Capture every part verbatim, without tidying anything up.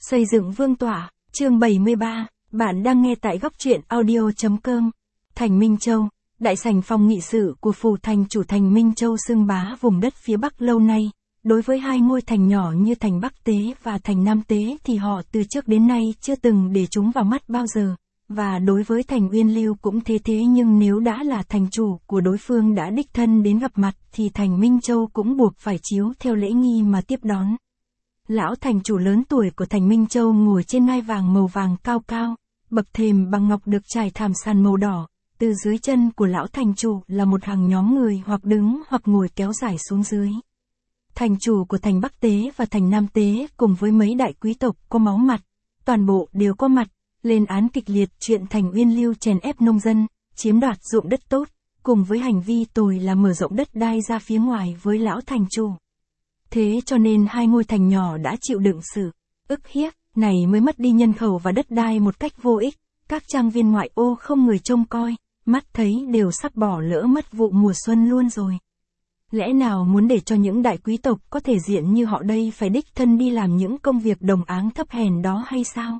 Xây dựng vương tọa, chương bảy mươi ba, bạn đang nghe tại góc truyện audio.com. Thành Minh Châu, đại sảnh phòng nghị sự của phủ thành chủ Thành Minh Châu xưng bá vùng đất phía Bắc lâu nay. Đối với hai ngôi thành nhỏ như thành Bắc Tế và thành Nam Tế thì họ từ trước đến nay chưa từng để chúng vào mắt bao giờ. Và đối với thành Uyên Lưu cũng thế thế nhưng nếu đã là thành chủ của đối phương đã đích thân đến gặp mặt thì thành Minh Châu cũng buộc phải chiếu theo lễ nghi mà tiếp đón. Lão thành chủ lớn tuổi của thành Minh Châu ngồi trên ngai vàng màu vàng cao cao, bậc thềm bằng ngọc được trải thảm sàn màu đỏ, từ dưới chân của lão thành chủ là một hàng nhóm người hoặc đứng hoặc ngồi kéo dài xuống dưới. Thành chủ của thành Bắc Tế và thành Nam Tế cùng với mấy đại quý tộc có máu mặt, toàn bộ đều có mặt, lên án kịch liệt chuyện thành Uyên Lưu chèn ép nông dân, chiếm đoạt ruộng đất tốt, cùng với hành vi tồi là mở rộng đất đai ra phía ngoài với lão thành chủ. Thế cho nên hai ngôi thành nhỏ đã chịu đựng sự ức hiếp này mới mất đi nhân khẩu và đất đai một cách vô ích, các trang viên ngoại ô không người trông coi, mắt thấy đều sắp bỏ lỡ mất vụ mùa xuân luôn rồi. Lẽ nào muốn để cho những đại quý tộc có thể diện như họ đây phải đích thân đi làm những công việc đồng áng thấp hèn đó hay sao?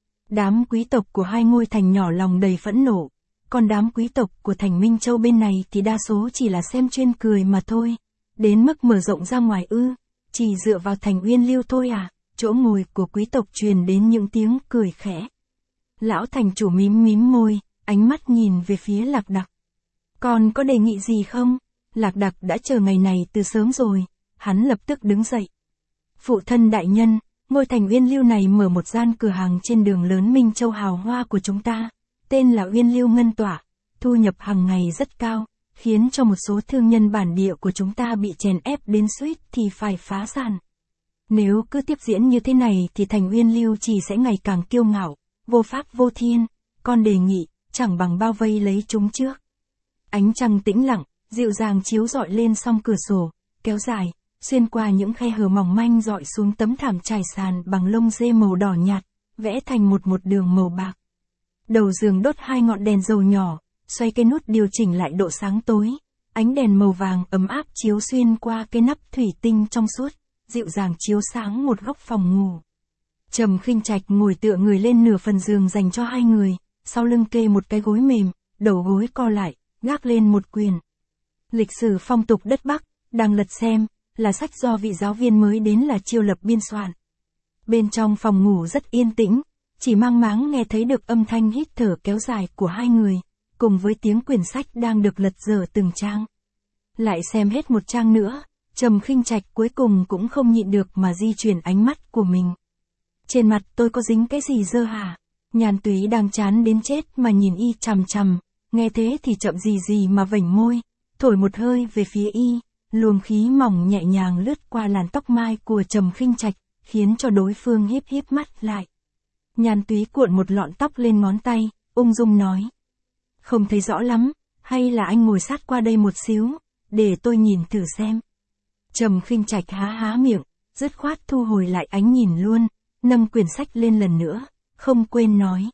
Đám quý tộc của hai ngôi thành nhỏ lòng đầy phẫn nộ, còn đám quý tộc của thành Minh Châu bên này thì đa số chỉ là xem chuyên cười mà thôi. Đến mức mở rộng ra ngoài ư, chỉ dựa vào thành Uyên Lưu thôi à? Chỗ ngồi của quý tộc truyền đến những tiếng cười khẽ. Lão thành chủ mím mím môi, ánh mắt nhìn về phía Lạc Đặc. Còn có đề nghị gì không? Lạc Đặc đã chờ ngày này từ sớm rồi, hắn lập tức đứng dậy. Phụ thân đại nhân, ngôi thành Uyên Lưu này mở một gian cửa hàng trên đường lớn Minh Châu hào hoa của chúng ta, tên là Uyên Lưu Ngân Tọa, thu nhập hàng ngày rất cao, khiến cho một số thương nhân bản địa của chúng ta bị chèn ép đến suýt thì phải phá sản. Nếu cứ tiếp diễn như thế này thì thành Uyên Lưu chỉ sẽ ngày càng kiêu ngạo, vô pháp vô thiên, con đề nghị, chẳng bằng bao vây lấy chúng trước. Ánh trăng tĩnh lặng, dịu dàng chiếu rọi lên song cửa sổ, kéo dài, xuyên qua những khe hở mỏng manh dọi xuống tấm thảm trải sàn bằng lông dê màu đỏ nhạt, vẽ thành một một đường màu bạc. Đầu giường đốt hai ngọn đèn dầu nhỏ, xoay cái nút điều chỉnh lại độ sáng tối, ánh đèn màu vàng ấm áp chiếu xuyên qua cái nắp thủy tinh trong suốt, dịu dàng chiếu sáng một góc phòng ngủ. Trầm Khinh Trạch ngồi tựa người lên nửa phần giường dành cho hai người, sau lưng kê một cái gối mềm, đầu gối co lại, gác lên một quyển Lịch sử phong tục đất Bắc, đang lật xem, là sách do vị giáo viên mới đến là Chiêu Lập biên soạn. Bên trong phòng ngủ rất yên tĩnh, chỉ mang máng nghe thấy được âm thanh hít thở kéo dài của hai người, cùng với tiếng quyển sách đang được lật dở từng trang. Lại xem hết một trang nữa, Trầm Khinh Trạch cuối cùng cũng không nhịn được mà di chuyển ánh mắt của mình. Trên mặt tôi có dính cái gì dơ hả? Nhàn Túy đang chán đến chết mà nhìn y chằm chằm, nghe thế thì chậm gì gì mà vểnh môi, thổi một hơi về phía y, luồng khí mỏng nhẹ nhàng lướt qua làn tóc mai của Trầm Khinh Trạch, khiến cho đối phương híp híp mắt lại. Nhàn Túy cuộn một lọn tóc lên ngón tay, ung dung nói. Không thấy rõ lắm, hay là anh ngồi sát qua đây một xíu, để tôi nhìn thử xem. Trầm Khinh Trạch há há miệng, dứt khoát thu hồi lại ánh nhìn luôn, nâng quyển sách lên lần nữa, không quên nói.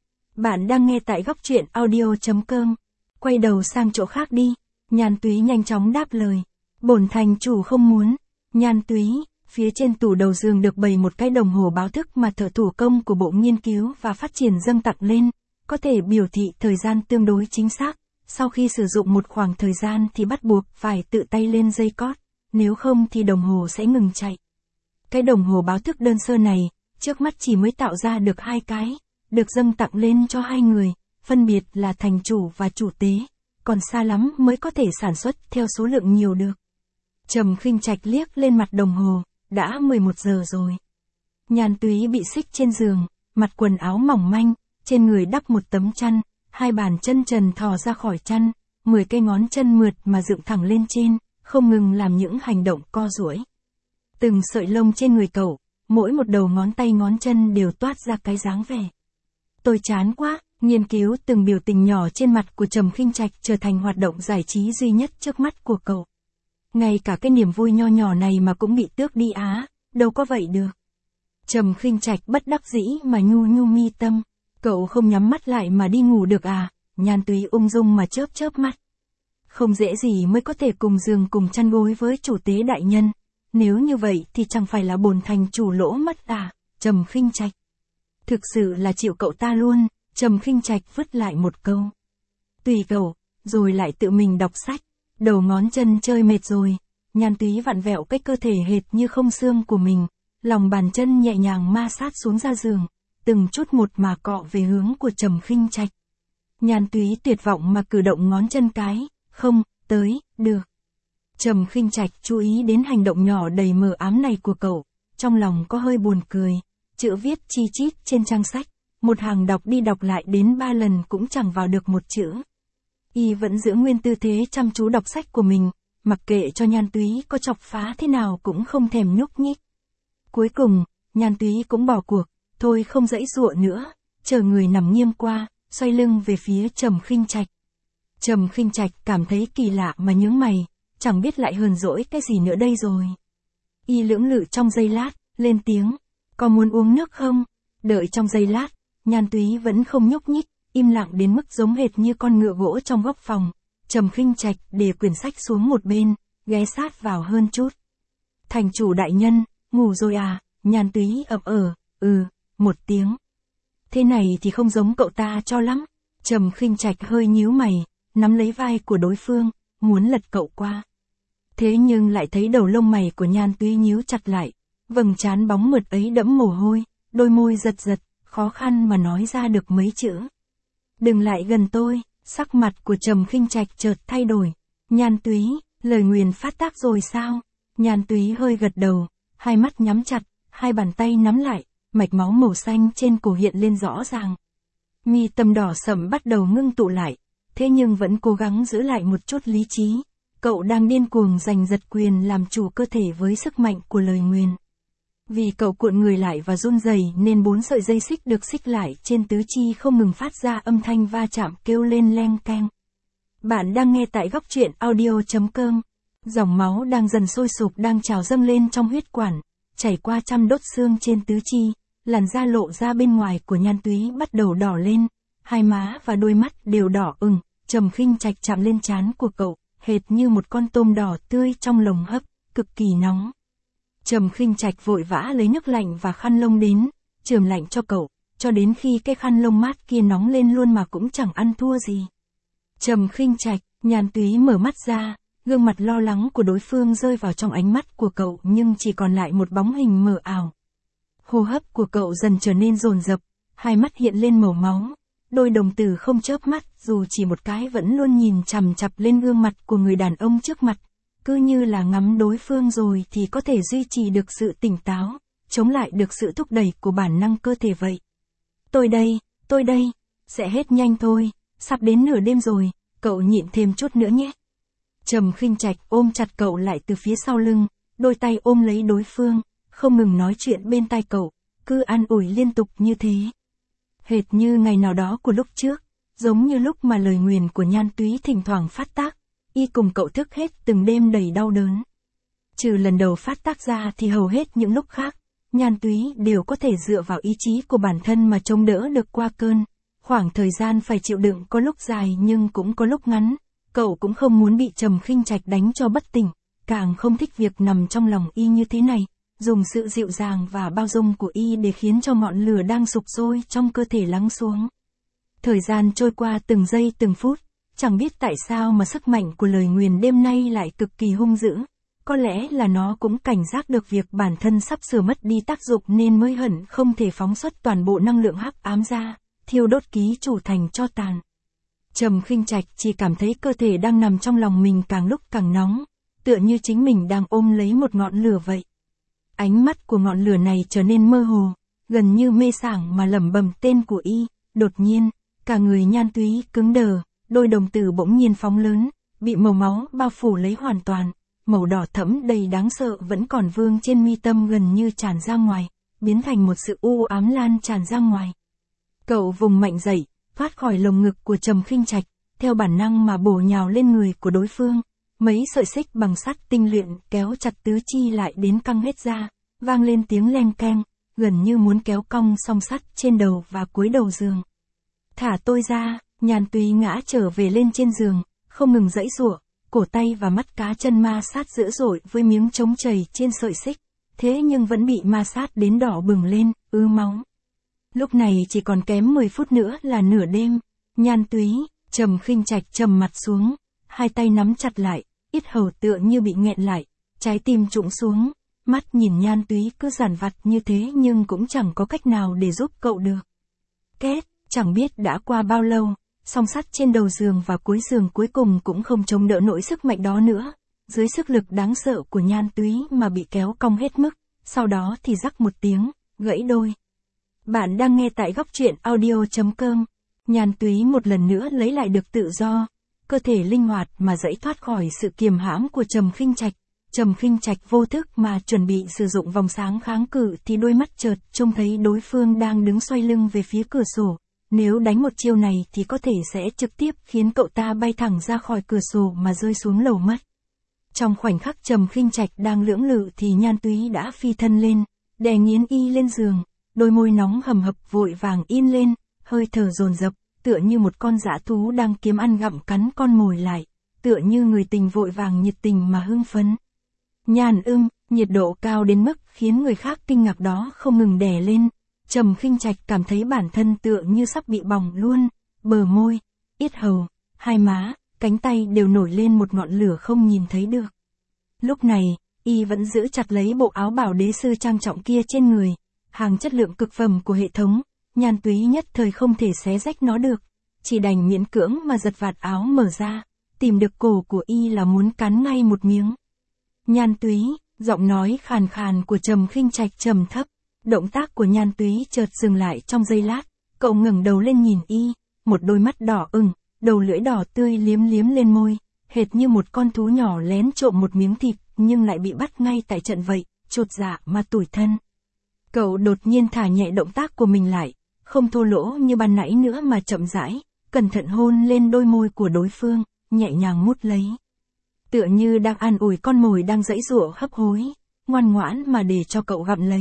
Bạn đang nghe tại góc truyện audio.com, quay đầu sang chỗ khác đi. Nhàn Túy nhanh chóng đáp lời. Bổn thành chủ không muốn. Nhàn Túy, phía trên tủ đầu giường được bày một cái đồng hồ báo thức mà thợ thủ công của Bộ Nghiên cứu và Phát triển dâng tặng lên, có thể biểu thị thời gian tương đối chính xác. Sau khi sử dụng một khoảng thời gian thì bắt buộc phải tự tay lên dây cót, nếu không thì đồng hồ sẽ ngừng chạy. Cái đồng hồ báo thức đơn sơ này, trước mắt chỉ mới tạo ra được hai cái, được dâng tặng lên cho hai người, phân biệt là thành chủ và chủ tế, còn xa lắm mới có thể sản xuất theo số lượng nhiều được. Trầm Khinh Trạch liếc lên mặt đồng hồ, đã mười một giờ rồi. Nhàn Túy bị xích trên giường, mặt quần áo mỏng manh, trên người đắp một tấm chăn, hai bàn chân trần thò ra khỏi chăn, mười cây ngón chân mượt mà dựng thẳng lên trên, không ngừng làm những hành động co duỗi. Từng sợi lông trên người cậu, mỗi một đầu ngón tay ngón chân đều toát ra cái dáng vẻ. Tôi chán quá. Nghiên cứu từng biểu tình nhỏ trên mặt của Trầm Khinh Trạch trở thành hoạt động giải trí duy nhất trước mắt của cậu. Ngay cả cái niềm vui nho nhỏ này mà cũng bị tước đi á, đâu có vậy được. Trầm Khinh Trạch bất đắc dĩ mà nhu nhu mi tâm, cậu không nhắm mắt lại mà đi ngủ được à? Nhàn Túy ung dung mà chớp chớp mắt. Không dễ gì mới có thể cùng giường cùng chăn gối với chủ tế đại nhân, nếu như vậy thì chẳng phải là bổn thành chủ lỗ mất à? Trầm Khinh Trạch. Thực sự là chịu cậu ta luôn, Trầm Khinh Trạch vứt lại một câu. Tùy cậu, rồi lại tự mình đọc sách, đầu ngón chân chơi mệt rồi, Nhan Túy vặn vẹo cái cơ thể hệt như không xương của mình, lòng bàn chân nhẹ nhàng ma sát xuống ra giường, từng chút một mà cọ về hướng của Trầm Khinh Trạch. Nhan Túy tuyệt vọng mà cử động ngón chân cái, không, tới, được. Trầm Khinh Trạch chú ý đến hành động nhỏ đầy mờ ám này của cậu, trong lòng có hơi buồn cười, chữ viết chi chít trên trang sách, một hàng đọc đi đọc lại đến ba lần cũng chẳng vào được một chữ. Y vẫn giữ nguyên tư thế chăm chú đọc sách của mình, mặc kệ cho Nhan Túy có chọc phá thế nào cũng không thèm nhúc nhích. Cuối cùng, Nhan Túy cũng bỏ cuộc, thôi không giãy giụa nữa, chờ người nằm nghiêng qua, xoay lưng về phía Trầm Khinh Trạch. Trầm Khinh Trạch cảm thấy kỳ lạ mà nhướng mày, chẳng biết lại hờn dỗi cái gì nữa đây rồi. Y lưỡng lự trong giây lát, lên tiếng, có muốn uống nước không? Đợi trong giây lát, Nhan Túy vẫn không nhúc nhích, im lặng đến mức giống hệt như con ngựa gỗ trong góc phòng. Trầm Khinh Trạch để quyển sách xuống một bên, ghé sát vào hơn chút. Thành chủ đại nhân, ngủ rồi à? Nhan Túy ậm ờ, ừ, một tiếng. Thế này thì không giống cậu ta cho lắm. Trầm Khinh Trạch hơi nhíu mày, nắm lấy vai của đối phương, muốn lật cậu qua. Thế nhưng lại thấy đầu lông mày của Nhan Túy nhíu chặt lại, vầng trán bóng mượt ấy đẫm mồ hôi, đôi môi giật giật, khó khăn mà nói ra được mấy chữ. Đừng lại gần tôi, sắc mặt của Trầm Khinh Trạch chợt thay đổi. Nhan Túy, lời nguyền phát tác rồi sao? Nhan Túy hơi gật đầu, hai mắt nhắm chặt, hai bàn tay nắm lại, mạch máu màu xanh trên cổ hiện lên rõ ràng. Mi tâm đỏ sẫm bắt đầu ngưng tụ lại, thế nhưng vẫn cố gắng giữ lại một chút lý trí. Cậu đang điên cuồng giành giật quyền làm chủ cơ thể với sức mạnh của lời nguyền. Vì cậu cuộn người lại và run rẩy nên bốn sợi dây xích được xích lại trên tứ chi không ngừng phát ra âm thanh va chạm kêu lên leng keng. Bạn đang nghe tại góc truyện audio chấm com. Dòng máu đang dần sôi sục đang trào dâng lên trong huyết quản, chảy qua trăm đốt xương trên tứ chi, làn da lộ ra bên ngoài của Nhan Túy bắt đầu đỏ lên, hai má và đôi mắt đều đỏ ửng. Trầm Khinh Trạch chạm lên trán của cậu, hệt như một con tôm đỏ tươi trong lồng hấp, cực kỳ nóng. Trầm Khinh Trạch vội vã lấy nước lạnh và khăn lông đến, chườm lạnh cho cậu, cho đến khi cái khăn lông mát kia nóng lên luôn mà cũng chẳng ăn thua gì. Trầm Khinh Trạch, Nhan Túy mở mắt ra, gương mặt lo lắng của đối phương rơi vào trong ánh mắt của cậu nhưng chỉ còn lại một bóng hình mờ ảo. Hô hấp của cậu dần trở nên dồn dập, hai mắt hiện lên màu máu, đôi đồng tử không chớp mắt dù chỉ một cái vẫn luôn nhìn chằm chằm lên gương mặt của người đàn ông trước mặt. Cứ như là ngắm đối phương rồi thì có thể duy trì được sự tỉnh táo, chống lại được sự thúc đẩy của bản năng cơ thể vậy. Tôi đây, tôi đây, sẽ hết nhanh thôi, sắp đến nửa đêm rồi, cậu nhịn thêm chút nữa nhé. Trầm Khinh Trạch ôm chặt cậu lại từ phía sau lưng, đôi tay ôm lấy đối phương, không ngừng nói chuyện bên tai cậu, cứ an ủi liên tục như thế. Hệt như ngày nào đó của lúc trước, giống như lúc mà lời nguyền của Nhan Túy thỉnh thoảng phát tác. Y cùng cậu thức hết từng đêm đầy đau đớn. Trừ lần đầu phát tác ra thì hầu hết những lúc khác, Nhan Túy đều có thể dựa vào ý chí của bản thân mà chống đỡ được qua cơn. Khoảng thời gian phải chịu đựng có lúc dài nhưng cũng có lúc ngắn. Cậu cũng không muốn bị Trầm Khinh Trạch đánh cho bất tỉnh, càng không thích việc nằm trong lòng Y như thế này, dùng sự dịu dàng và bao dung của Y để khiến cho ngọn lửa đang sục sôi trong cơ thể lắng xuống. Thời gian trôi qua từng giây từng phút. Chẳng biết tại sao mà sức mạnh của lời nguyền đêm nay lại cực kỳ hung dữ. Có lẽ là nó cũng cảnh giác được việc bản thân sắp sửa mất đi tác dụng nên mới hận không thể phóng xuất toàn bộ năng lượng hắc ám ra, thiêu đốt ký chủ thành tro tàn. Trầm Khinh Trạch chỉ cảm thấy cơ thể đang nằm trong lòng mình càng lúc càng nóng, tựa như chính mình đang ôm lấy một ngọn lửa vậy. Ánh mắt của ngọn lửa này trở nên mơ hồ, gần như mê sảng mà lẩm bẩm tên của Y. Đột nhiên, cả người Nhan Túy cứng đờ. Đôi đồng tử bỗng nhiên phóng lớn, bị màu máu bao phủ lấy hoàn toàn, màu đỏ thẫm đầy đáng sợ vẫn còn vương trên mi tâm gần như tràn ra ngoài, biến thành một sự u ám lan tràn ra ngoài. Cậu vùng mạnh dậy, thoát khỏi lồng ngực của Trầm Khinh Trạch, theo bản năng mà bổ nhào lên người của đối phương, mấy sợi xích bằng sắt tinh luyện kéo chặt tứ chi lại đến căng hết ra, vang lên tiếng leng keng, gần như muốn kéo cong song sắt trên đầu và cuối đầu giường. Thả tôi ra. Nhan Túy ngã trở về lên trên giường, không ngừng giãy giụa, cổ tay và mắt cá chân ma sát dữ dội với miếng chống chảy trên sợi xích, thế nhưng vẫn bị ma sát đến đỏ bừng lên, ứ máu. Lúc này chỉ còn kém mười phút nữa là nửa đêm. Nhan Túy, Trầm Khinh Trạch trầm mặt xuống, hai tay nắm chặt lại, yết hầu tựa như bị nghẹn lại, trái tim trũng xuống, mắt nhìn Nhan Túy cứ giản vặt như thế nhưng cũng chẳng có cách nào để giúp cậu được. Két, chẳng biết đã qua bao lâu, song sắt trên đầu giường và cuối giường cuối cùng cũng không chống đỡ nổi sức mạnh đó nữa, dưới sức lực đáng sợ của Nhan Túy mà bị kéo cong hết mức, sau đó thì rắc một tiếng, gãy đôi. Bạn đang nghe tại góc truyện audio.com. Nhan Túy một lần nữa lấy lại được tự do, cơ thể linh hoạt mà dãy thoát khỏi sự kiềm hãm của Trầm Khinh Trạch. Trầm Khinh Trạch vô thức mà chuẩn bị sử dụng vòng sáng kháng cự thì đôi mắt chợt trông thấy đối phương đang đứng xoay lưng về phía cửa sổ. Nếu đánh một chiêu này thì có thể sẽ trực tiếp khiến cậu ta bay thẳng ra khỏi cửa sổ mà rơi xuống lầu mất. Trong khoảnh khắc Trầm Khinh Trạch đang lưỡng lự thì Nhan Túy đã phi thân lên, đè nghiến y lên giường, đôi môi nóng hầm hập vội vàng in lên, hơi thở dồn dập, tựa như một con dã thú đang kiếm ăn gặm cắn con mồi lại, tựa như người tình vội vàng nhiệt tình mà hưng phấn. Nhan ưm, nhiệt độ cao đến mức khiến người khác kinh ngạc đó không ngừng đè lên. Trầm Khinh Trạch cảm thấy bản thân tựa như sắp bị bỏng luôn, bờ môi, yết hầu, hai má, cánh tay đều nổi lên một ngọn lửa không nhìn thấy được. Lúc này, y vẫn giữ chặt lấy bộ áo bảo đế sư trang trọng kia trên người, hàng chất lượng cực phẩm của hệ thống, Nhan Túy nhất thời không thể xé rách nó được, chỉ đành miễn cưỡng mà giật vạt áo mở ra, tìm được cổ của y là muốn cắn ngay một miếng. Nhan Túy, giọng nói khàn khàn của Trầm Khinh Trạch trầm thấp. Động tác của Nhan Túy chợt dừng lại trong giây lát, cậu ngẩng đầu lên nhìn y, một đôi mắt đỏ ửng, đầu lưỡi đỏ tươi liếm liếm lên môi, hệt như một con thú nhỏ lén trộm một miếng thịt nhưng lại bị bắt ngay tại trận vậy, chột dạ mà tủi thân. Cậu đột nhiên thả nhẹ động tác của mình lại, không thô lỗ như ban nãy nữa mà chậm rãi, cẩn thận hôn lên đôi môi của đối phương, nhẹ nhàng mút lấy. Tựa như đang an ủi con mồi đang giãy giụa hấp hối, ngoan ngoãn mà để cho cậu gặm lấy.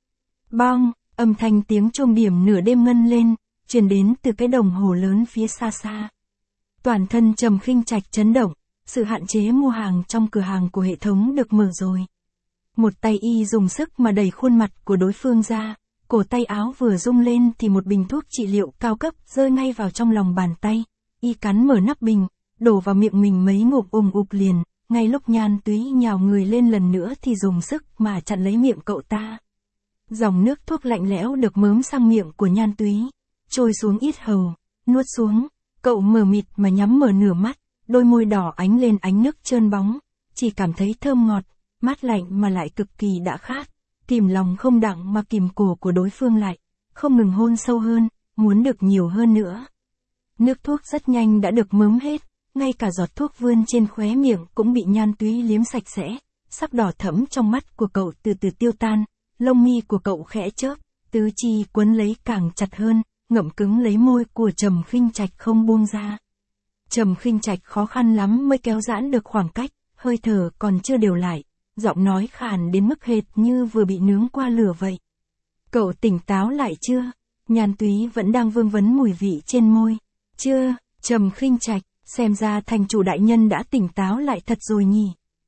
Bong, âm thanh tiếng chuông điểm nửa đêm ngân lên, truyền đến từ cái đồng hồ lớn phía xa xa. Toàn thân Trầm Khinh Trạch chấn động, sự hạn chế mua hàng trong cửa hàng của hệ thống được mở rồi. Một tay y dùng sức mà đẩy khuôn mặt của đối phương ra, cổ tay áo vừa rung lên thì một bình thuốc trị liệu cao cấp rơi ngay vào trong lòng bàn tay. Y cắn mở nắp bình, đổ vào miệng mình mấy ngụm ùm ụp liền, ngay lúc Nhan Túy nhào người lên lần nữa thì dùng sức mà chặn lấy miệng cậu ta. Dòng nước thuốc lạnh lẽo được mớm sang miệng của Nhan Túy, trôi xuống yết hầu, nuốt xuống, cậu mờ mịt mà nhắm mở nửa mắt, đôi môi đỏ ánh lên ánh nước trơn bóng, chỉ cảm thấy thơm ngọt, mát lạnh mà lại cực kỳ đã khát, kìm lòng không đặng mà kìm cổ của đối phương lại, không ngừng hôn sâu hơn, muốn được nhiều hơn nữa. Nước thuốc rất nhanh đã được mớm hết, ngay cả giọt thuốc vươn trên khóe miệng cũng bị Nhan Túy liếm sạch sẽ, sắc đỏ thẫm trong mắt của cậu từ từ tiêu tan. Lông mi của cậu khẽ chớp, tứ chi quấn lấy càng chặt hơn, ngậm cứng lấy môi của Trầm Khinh Trạch không buông ra. Trầm Khinh Trạch khó khăn lắm mới kéo giãn được khoảng cách, hơi thở còn chưa đều lại, giọng nói khàn đến mức hệt như vừa bị nướng qua lửa vậy. Cậu tỉnh táo lại chưa? Nhan Túy vẫn đang vương vấn mùi vị trên môi. Chưa, Trầm Khinh Trạch, xem ra thành chủ đại nhân đã tỉnh táo lại thật rồi nhỉ.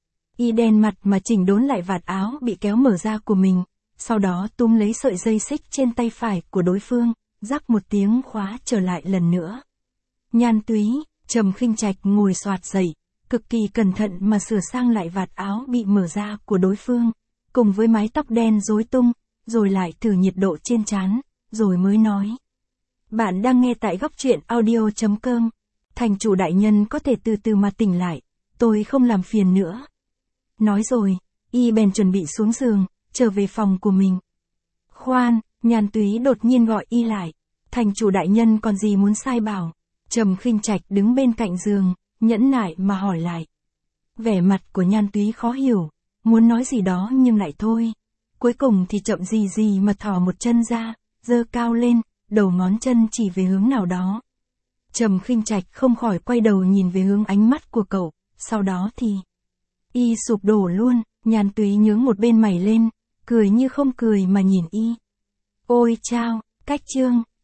Y đen mặt mà chỉnh đốn lại vạt áo bị kéo mở ra của mình. Sau đó túm lấy sợi dây xích trên tay phải của đối phương, rắc một tiếng khóa trở lại lần nữa. Nhan Túy, Trầm Khinh Trạch ngồi xoạt dậy, cực kỳ cẩn thận mà sửa sang lại vạt áo bị mở ra của đối phương, cùng với mái tóc đen rối tung, rồi lại thử nhiệt độ trên trán, rồi mới nói. Bạn đang nghe tại góc truyện audio.com, thành chủ đại nhân có thể từ từ mà tỉnh lại, tôi không làm phiền nữa. Nói rồi, y bèn chuẩn bị xuống giường, trở về phòng của mình. Khoan, Nhan Túy đột nhiên gọi y lại. Thành chủ đại nhân còn gì muốn sai bảo. Trầm Khinh Trạch đứng bên cạnh giường, nhẫn nại mà hỏi lại. Vẻ mặt của Nhan Túy khó hiểu, muốn nói gì đó nhưng lại thôi. Cuối cùng thì chậm gì gì mà thò một chân ra, giơ cao lên, đầu ngón chân chỉ về hướng nào đó. Trầm Khinh Trạch không khỏi quay đầu nhìn về hướng ánh mắt của cậu, sau đó thì y sụp đổ luôn. Nhan Túy nhướng một bên mày lên, cười như không cười mà nhìn y. Ôi chao, cách chương.